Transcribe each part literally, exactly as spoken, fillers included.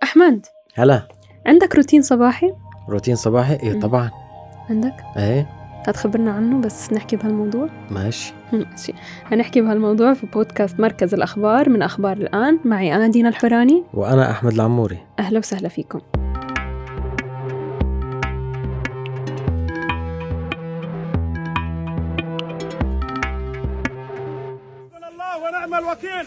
أحمد، هلا. عندك روتين صباحي؟ روتين صباحي؟ إيه مم. طبعا. عندك؟ إيه هتخبرنا عنه بس نحكي بهالموضوع؟ ماشي. ماشي، هنحكي بهالموضوع في بودكاست مركز الأخبار من أخبار الآن. معي أنا دينا الحوراني وأنا أحمد العموري. أهلا وسهلا فيكم. حسبنا الله ونعم الوكيل،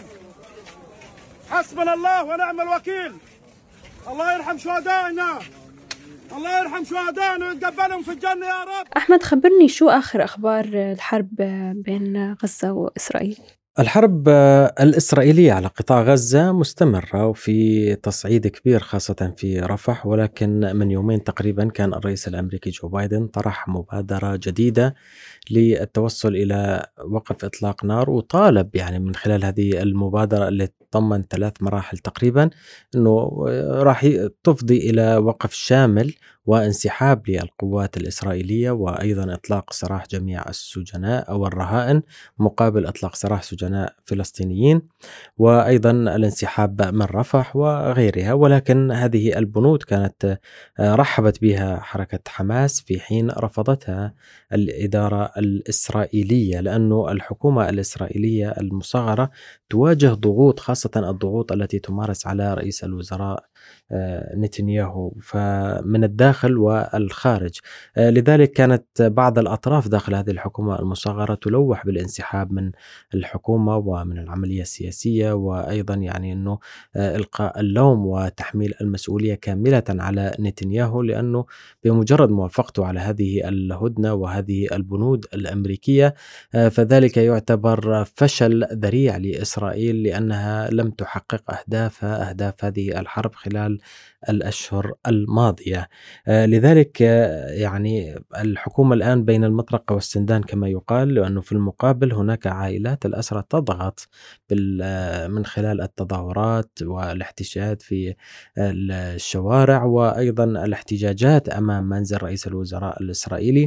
حسبنا الله ونعم الوكيل. الله يرحم شهدائنا، الله يرحم شهدائنا ويتقبلهم في الجنة يا رب. أحمد، خبرني شو آخر أخبار الحرب بين غزة وإسرائيل؟ الحرب الإسرائيلية على قطاع غزة مستمرة وفي تصعيد كبير خاصة في رفح، ولكن من يومين تقريبا كان الرئيس الأمريكي جو بايدن طرح مبادرة جديدة للتوصل إلى وقف إطلاق نار، وطالب يعني من خلال هذه المبادرة اللي تضمن ثلاث مراحل تقريبا أنه راح تفضي إلى وقف شامل وانسحاب للقوات الإسرائيلية، وأيضا إطلاق سراح جميع السجناء أو الرهائن مقابل إطلاق سراح سجناء فلسطينيين، وأيضا الانسحاب من رفح وغيرها. ولكن هذه البنود كانت رحبت بها حركة حماس في حين رفضتها الإدارة الإسرائيلية، لأنه الحكومة الإسرائيلية المصغرة تواجه ضغوط، خاصة الضغوط التي تمارس على رئيس الوزراء نتنياهو فمن الداخل والخارج. لذلك كانت بعض الأطراف داخل هذه الحكومة المصغرة تلوح بالانسحاب من الحكومة ومن العملية السياسية، وأيضا يعني أنه إلقاء اللوم وتحميل المسؤولية كاملة على نتنياهو، لأنه بمجرد موافقته على هذه الهدنة وهذه البنود الأمريكية فذلك يعتبر فشل ذريع لإسرائيل، لأنها لم تحقق أهدافها أهداف هذه الحرب خلال الأشهر الماضية. لذلك يعني الحكومة الآن بين المطرقة والسندان كما يقال، لأنه في المقابل هناك عائلات الأسرى تضغط من خلال التظاهرات والاحتجاجات في الشوارع، وأيضا الاحتجاجات أمام منزل رئيس الوزراء الإسرائيلي،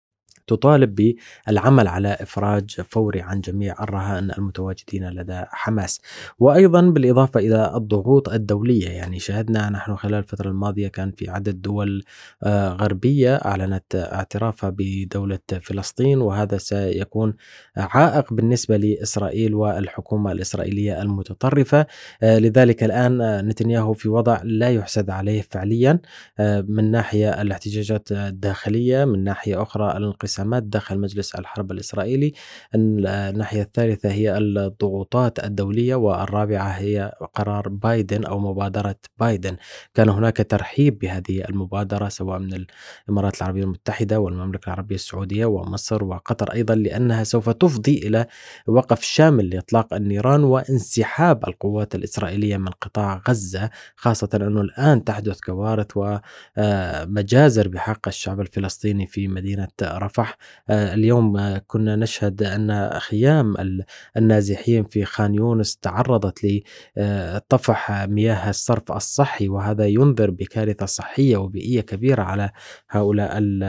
تطالب بالعمل على إفراج فوري عن جميع الرهائن المتواجدين لدى حماس. وأيضا بالإضافة إلى الضغوط الدولية، يعني شاهدنا نحن خلال الفترة الماضية كان في عدد دول غربية أعلنت اعترافها بدولة فلسطين، وهذا سيكون عائق بالنسبة لإسرائيل والحكومة الإسرائيلية المتطرفة. لذلك الآن نتنياهو في وضع لا يحسد عليه فعليا، من ناحية الاحتجاجات الداخلية، من ناحية أخرى الانقسامات داخل مجلس الحرب الإسرائيلي، الناحية الثالثة هي الضغوطات الدولية، والرابعة هي قرار بايدن أو مبادرة بايدن. كان هناك ترحيب بهذه المبادرة سواء من الإمارات العربية المتحدة والمملكة العربية السعودية ومصر وقطر أيضا، لأنها سوف تفضي إلى وقف شامل لإطلاق النيران وانسحاب القوات الإسرائيلية من قطاع غزة، خاصة أنه الآن تحدث كوارث ومجازر بحق الشعب الفلسطيني في مدينة رفح. اليوم كنا نشهد أن خيام النازحين في خان يونس تعرضت لطفح مياه الصرف الصحي، وهذا ينذر بكارثة صحية وبيئية كبيرة على هؤلاء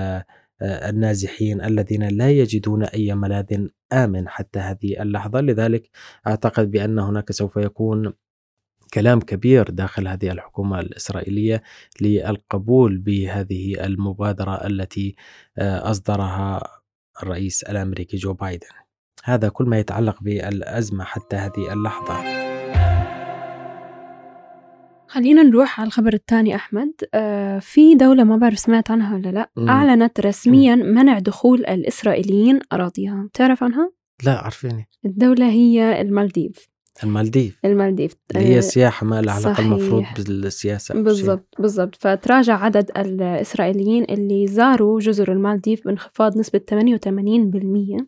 النازحين الذين لا يجدون أي ملاذ آمن حتى هذه اللحظة. لذلك أعتقد بأن هناك سوف يكون كلام كبير داخل هذه الحكومة الإسرائيلية للقبول بهذه المبادرة التي أصدرها الرئيس الأمريكي جو بايدن. هذا كل ما يتعلق بالأزمة حتى هذه اللحظة. خلينا نروح على الخبر الثاني أحمد. آه في دولة ما بعرف سمعت عنها ولا لا، م. أعلنت رسميا منع دخول الإسرائيليين أراضيها. تعرف عنها؟ لا عارفيني. الدولة هي المالديف. المالديف المالديف اللي هي السياحة، ما لها علاقة المفروض بالسياسة. بالضبط بالضبط. فتراجع عدد الإسرائيليين اللي زاروا جزر المالديف بانخفاض نسبة ثمانية وثمانين بالمئة.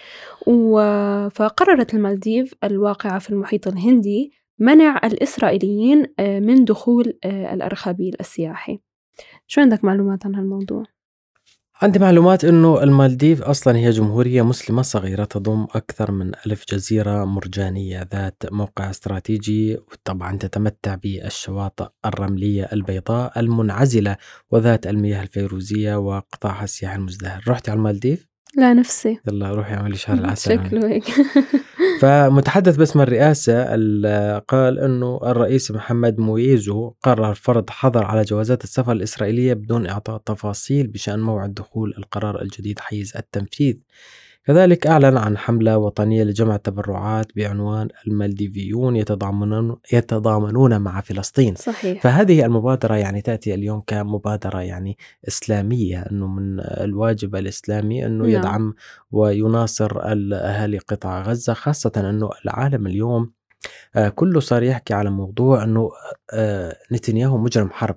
فقررت المالديف الواقعة في المحيط الهندي منع الإسرائيليين من دخول الأرخبيل السياحي. شو عندك معلومات عن هالموضوع؟ عندي معلومات أنه المالديف أصلا هي جمهورية مسلمة صغيرة تضم أكثر من ألف جزيرة مرجانية ذات موقع استراتيجي، وطبعا تتمتع بالشواطئ الرملية البيضاء المنعزلة وذات المياه الفيروزية وقطاعها السياحي المزدهر. رحت على المالديف؟ لا نفسي. يلا روحي اعملي شهر العسل. شكله هيك. فمتحدث باسم الرئاسة قال أنه الرئيس محمد مويزو قرر فرض حظر على جوازات السفر الإسرائيلية بدون إعطاء تفاصيل بشأن موعد دخول القرار الجديد حيز التنفيذ. كذلك أعلن عن حملة وطنية لجمع التبرعات بعنوان المالديفيون يتضامنون يتضامنون مع فلسطين. صحيح. فهذه المبادرة يعني تأتي اليوم كمبادرة يعني إسلامية، أنه من الواجب الإسلامي أنه نعم. يدعم ويناصر الأهالي قطاع غزة، خاصة أنه العالم اليوم كله صار يحكي على موضوع أنه نتنياهو مجرم حرب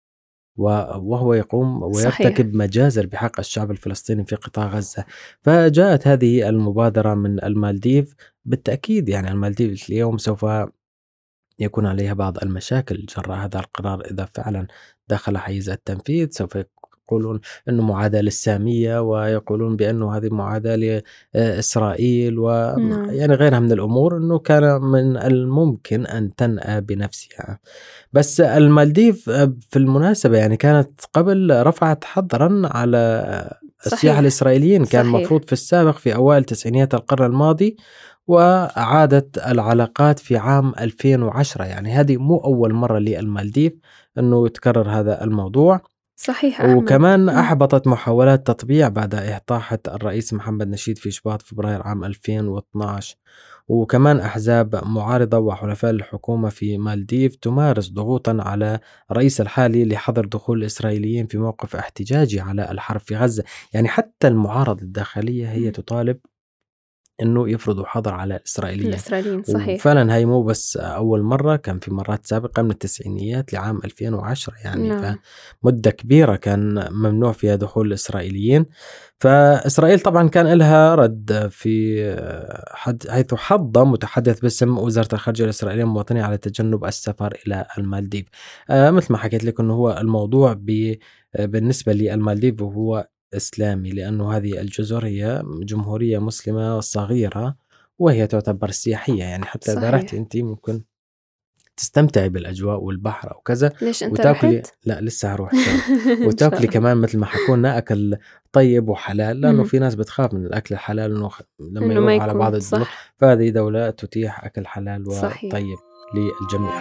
وهو يقوم ويرتكب مجازر بحق الشعب الفلسطيني في قطاع غزة. فجاءت هذه المبادرة من المالديف. بالتأكيد يعني المالديف اليوم سوف يكون عليها بعض المشاكل جراء هذا القرار إذا فعلا دخل حيز التنفيذ. سوف يقولون أنه معاداة للسامية، ويقولون بأنه هذه معاداة لإسرائيل ويعني غيرها من الأمور، أنه كان من الممكن أن تنأى بنفسها. بس المالديف في المناسبة يعني كانت قبل رفعت حظرا على السياح الإسرائيليين. كان مفروض في السابق في أوائل تسعينيات القرن الماضي، وعادت العلاقات في عام ألفين وعشرة. يعني هذه مو أول مرة للمالديف أنه يتكرر هذا الموضوع. صحيح. وكمان أحبطت محاولات تطبيع بعد إطاحة الرئيس محمد نشيد في شباط فبراير عام ألفين واثني عشر. وكمان أحزاب معارضة وحلفاء الحكومة في مالديف تمارس ضغوطا على الرئيس الحالي لحظر دخول الإسرائيليين في موقف احتجاجي على الحرب في غزة. يعني حتى المعارضة الداخلية هي تطالب إنه يفرضوا حظر على الإسرائيليين. الإسرائيليين صحيح. وفعلا هاي مو بس أول مرة، كان في مرات سابقة من التسعينيات لعام ألفين وعشرة يعني نعم. فمدة كبيرة كان ممنوع فيها دخول الإسرائيليين. فإسرائيل طبعا كان لها رد في حد حيث حض متحدث باسم وزارة الخارجية الإسرائيلية المواطنين على تجنب السفر إلى المالديف. آه مثل ما حكيت لك إنه هو الموضوع بالنسبة للمالديف وهو إسلامي، لأنه هذه الجزر هي جمهورية مسلمة صغيرة وهي تعتبر سياحية. يعني حتى إذا رحت أنت ممكن تستمتعي بالأجواء والبحر أو كذا. ليش أنت وتاكلي رحت؟ لا لسه هروح وتاكلي كمان مثل ما حكونا أكل طيب وحلال، لأنه في ناس بتخاف من الأكل الحلال إنه لما يروح على بعض الدول. فهذه دولة تتيح أكل حلال وطيب للجميع.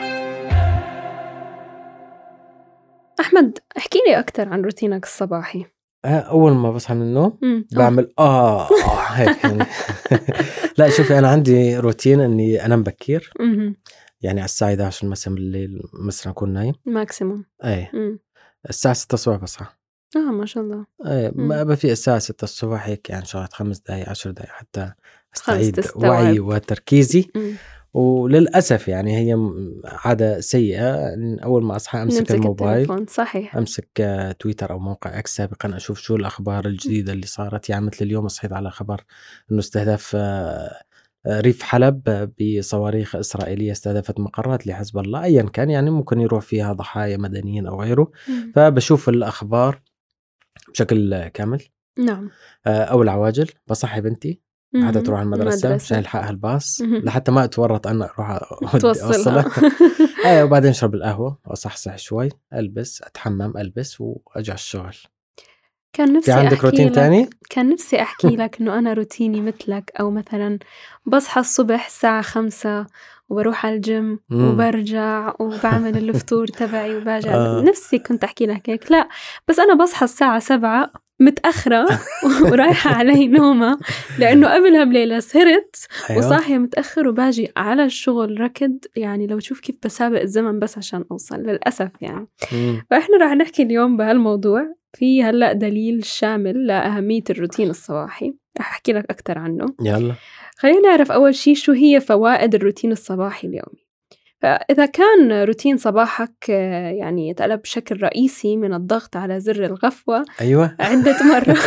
أحمد، احكي لي أكتر عن روتينك الصباحي. أول ما بصحى من النوم بعمل آه هيك يعني. لا شوفي، أنا عندي روتين إني أنام بكير، يعني على الساعة إحدى عشر مثلا بالليل مثلا أكون نايم ماكسيموم. أي الساعة ستة الصبح بصحى. آه ما شاء الله. أي ما بفي الساعة ستة الصبح هيك يعني شغلت خمس دقايق عشر دقايق حتى أستعيد وعي وتركيزي. مم. وللأسف يعني هي عادة سيئة، أول ما أصحى أمسك الموبايل. صحيح. أمسك تويتر أو موقع إكس سابقا أشوف شو الأخبار الجديدة اللي صارت. يعني مثل اليوم صحيت على خبر أنه استهداف ريف حلب بصواريخ إسرائيلية استهدفت مقرات لحزب الله أيا كان، يعني ممكن يروح فيها ضحايا مدنيين أو غيره. م. فبشوف الأخبار بشكل كامل. نعم. أو العواجل بصحي بنتي حتى تروح المدرسة مشان يلحقها الباص لحتى ما أتورط أنا أروح أوصلها. أيه وبعدين أشرب القهوة وأصحصح شوي، ألبس أتحمم ألبس وأرجع الشغل. كان نفسي في عندك روتين تاني؟ كان نفسي أحكي لك إنه أنا روتيني مثلك، أو مثلا بصحى الصبح الساعة خمسة وبروح على الجيم وبرجع وبعمل الفطور تبعي وبرجع. آه. نفسي كنت أحكي لك هيك، لا بس أنا بصحى الساعة سبعة متأخرة ورايحة علي نومة لأنه قبلها بليلة سهرت. أيوة. وصاحية متأخر وباجي على الشغل ركض. يعني لو تشوف كيف بسابق الزمن بس عشان أوصل للأسف يعني. م. فإحنا راح نحكي اليوم بهالموضوع، في هلأ دليل شامل لأهمية الروتين الصباحي، راح أحكي لك أكتر عنه. يلا خلينا نعرف أول شيء شو هي فوائد الروتين الصباحي اليومي. فإذا كان روتين صباحك يعني يتقلب بشكل رئيسي من الضغط على زر الغفوة أيوة عدة مرات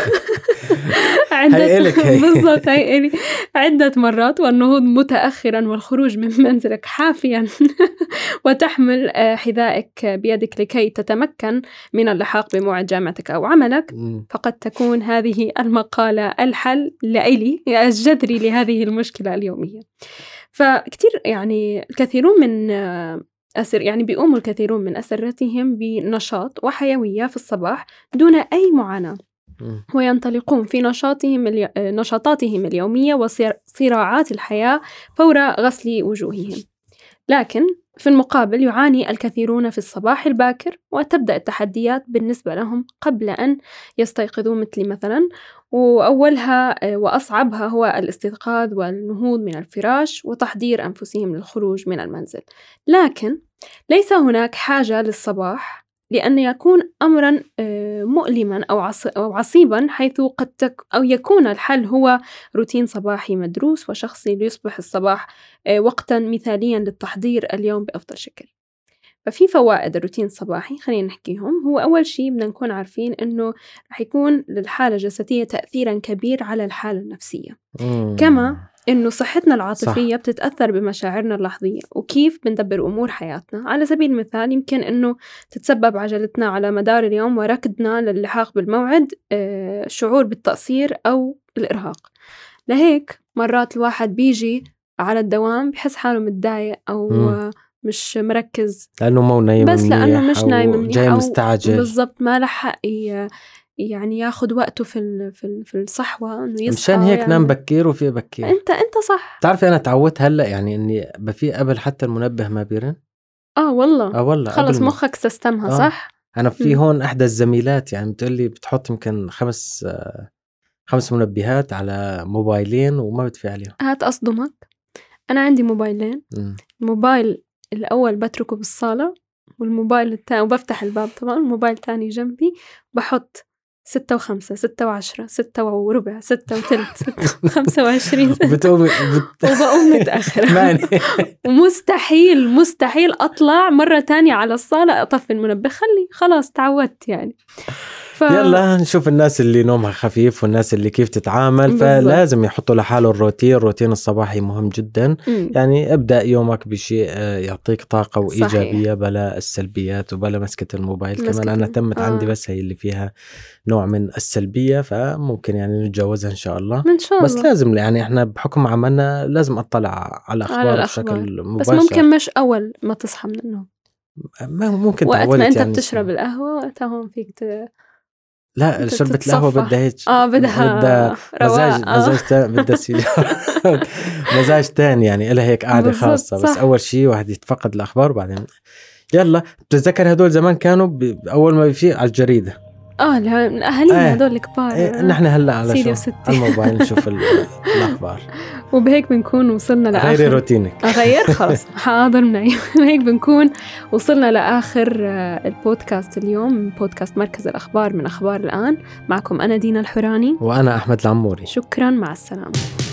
عدة بالضبط هي عدة مرات، والنهوض متأخرا والخروج من منزلك حافيا وتحمل حذائك بيدك لكي تتمكن من اللحاق بموعد جامعتك أو عملك، فقد تكون هذه المقالة الحل لإلي الجذري لهذه المشكلة اليومية. فكتير يعني الكثيرون من أسر يعني بيقوموا الكثيرون من أسرتهم بنشاط وحيوية في الصباح دون أي معاناة. وينطلقون في نشاطهم الي... نشاطاتهم اليومية وصراعات الحياة فور غسل وجوههم. لكن في المقابل يعاني الكثيرون في الصباح الباكر، وتبدأ التحديات بالنسبة لهم قبل أن يستيقظوا، مثل مثلا وأولها وأصعبها هو الاستيقاظ والنهوض من الفراش وتحضير أنفسهم للخروج من المنزل. لكن ليس هناك حاجة للصباح لأن يكون أمرا مؤلما أو عصيبا، حيث قد تك أو يكون الحل هو روتين صباحي مدروس وشخصي ليصبح الصباح وقتا مثاليا للتحضير اليوم بأفضل شكل. ففي فوائد الروتين الصباحي خلينا نحكيهم. هو أول شيء بدنا نكون عارفين إنه رح يكون للحالة الجسدية تأثيرا كبير على الحالة النفسية، مم. كما إنه صحتنا العاطفية صح. بتتأثر بمشاعرنا اللحظية وكيف بندبر أمور حياتنا. على سبيل المثال يمكن إنه تتسبب عجلتنا على مدار اليوم وركضنا للحاق بالموعد آه شعور بالتقصير أو الإرهاق. لهيك مرات الواحد بيجي على الدوام بحس حاله متضايق أو مم. مش مركز لأنه مو نايم بس لأنه مش نايم منيح جاي مستعجل بالضبط، ما لحق يعني ياخد وقته في في في الصحوة إنه يصحى. مشان هيك يعني نام بكير وفي بكير. أنت أنت صح. تعرفي أنا تعودت هلا يعني إني بفي قبل حتى المنبه ما بيرن. آه والله. آه والله. خلص مخك سيستمها. آه. صح. أنا في م. هون إحدى الزميلات يعني بتقولي بتحط يمكن خمس آه خمس منبهات على موبايلين وما بتفي عليهم. هات أصدمك، أنا عندي موبايلين. م. الموبايل الأول بتركه بالصالة، والموبايل الثاني وبفتح الباب طبعا، الموبايل الثاني جنبي بحط ستة وخمسة ستة وعشرة ستة وربع ستة وثلث ستة خمسة وعشرين بتقوم بت... وبقوم متأخرة ومستحيل مستحيل أطلع مرة تانية على الصالة أطفي المنبه، خلي خلاص تعودت يعني. ف... يلا نشوف الناس اللي نومها خفيف والناس اللي كيف تتعامل بالزبط. فلازم يحطوا لحاله الروتين. الروتين الصباحي مهم جدا. م. يعني ابدأ يومك بشيء يعطيك طاقة وإيجابية صحيح. بلا السلبيات وبلا مسكة الموبايل. مسكة. كمان أنا تمت آه. عندي بس هي اللي فيها نوع من السلبية، فممكن يعني نتجاوزها إن شاء الله. إن شاء الله. بس لازم يعني إحنا بحكم عملنا لازم أطلع على الأخبار بشكل مباشر. بس ممكن مش أول ما تصحى من النوم، ما ممكن وقت ما أنت يعني بتشرب القهوة وقتها هون فيك ت... لا شربة القهوة بدها هيك اه بدها مزاج آه. مزاج تاني بدها سيجارة مزاج تاني يعني إلها هيك قاعدة خاصة. صح. بس أول شيء واحد يتفقد الأخبار وبعدين يلا. بتتذكر هدول زمان كانوا ب... أول ما بيفي على الجريدة اه أهلنا هدول الكبار. ايه نحن هلا على شو الموبايل نشوف الأخبار وبهيك بنكون وصلنا لآخر. غيري روتينك. أغير خلاص حاضر نعيم. بهيك بنكون وصلنا لآخر البودكاست اليوم، بودكاست مركز الأخبار من أخبار الآن. معكم أنا دينا الحوراني وأنا أحمد العموري. شكرا، مع السلامة.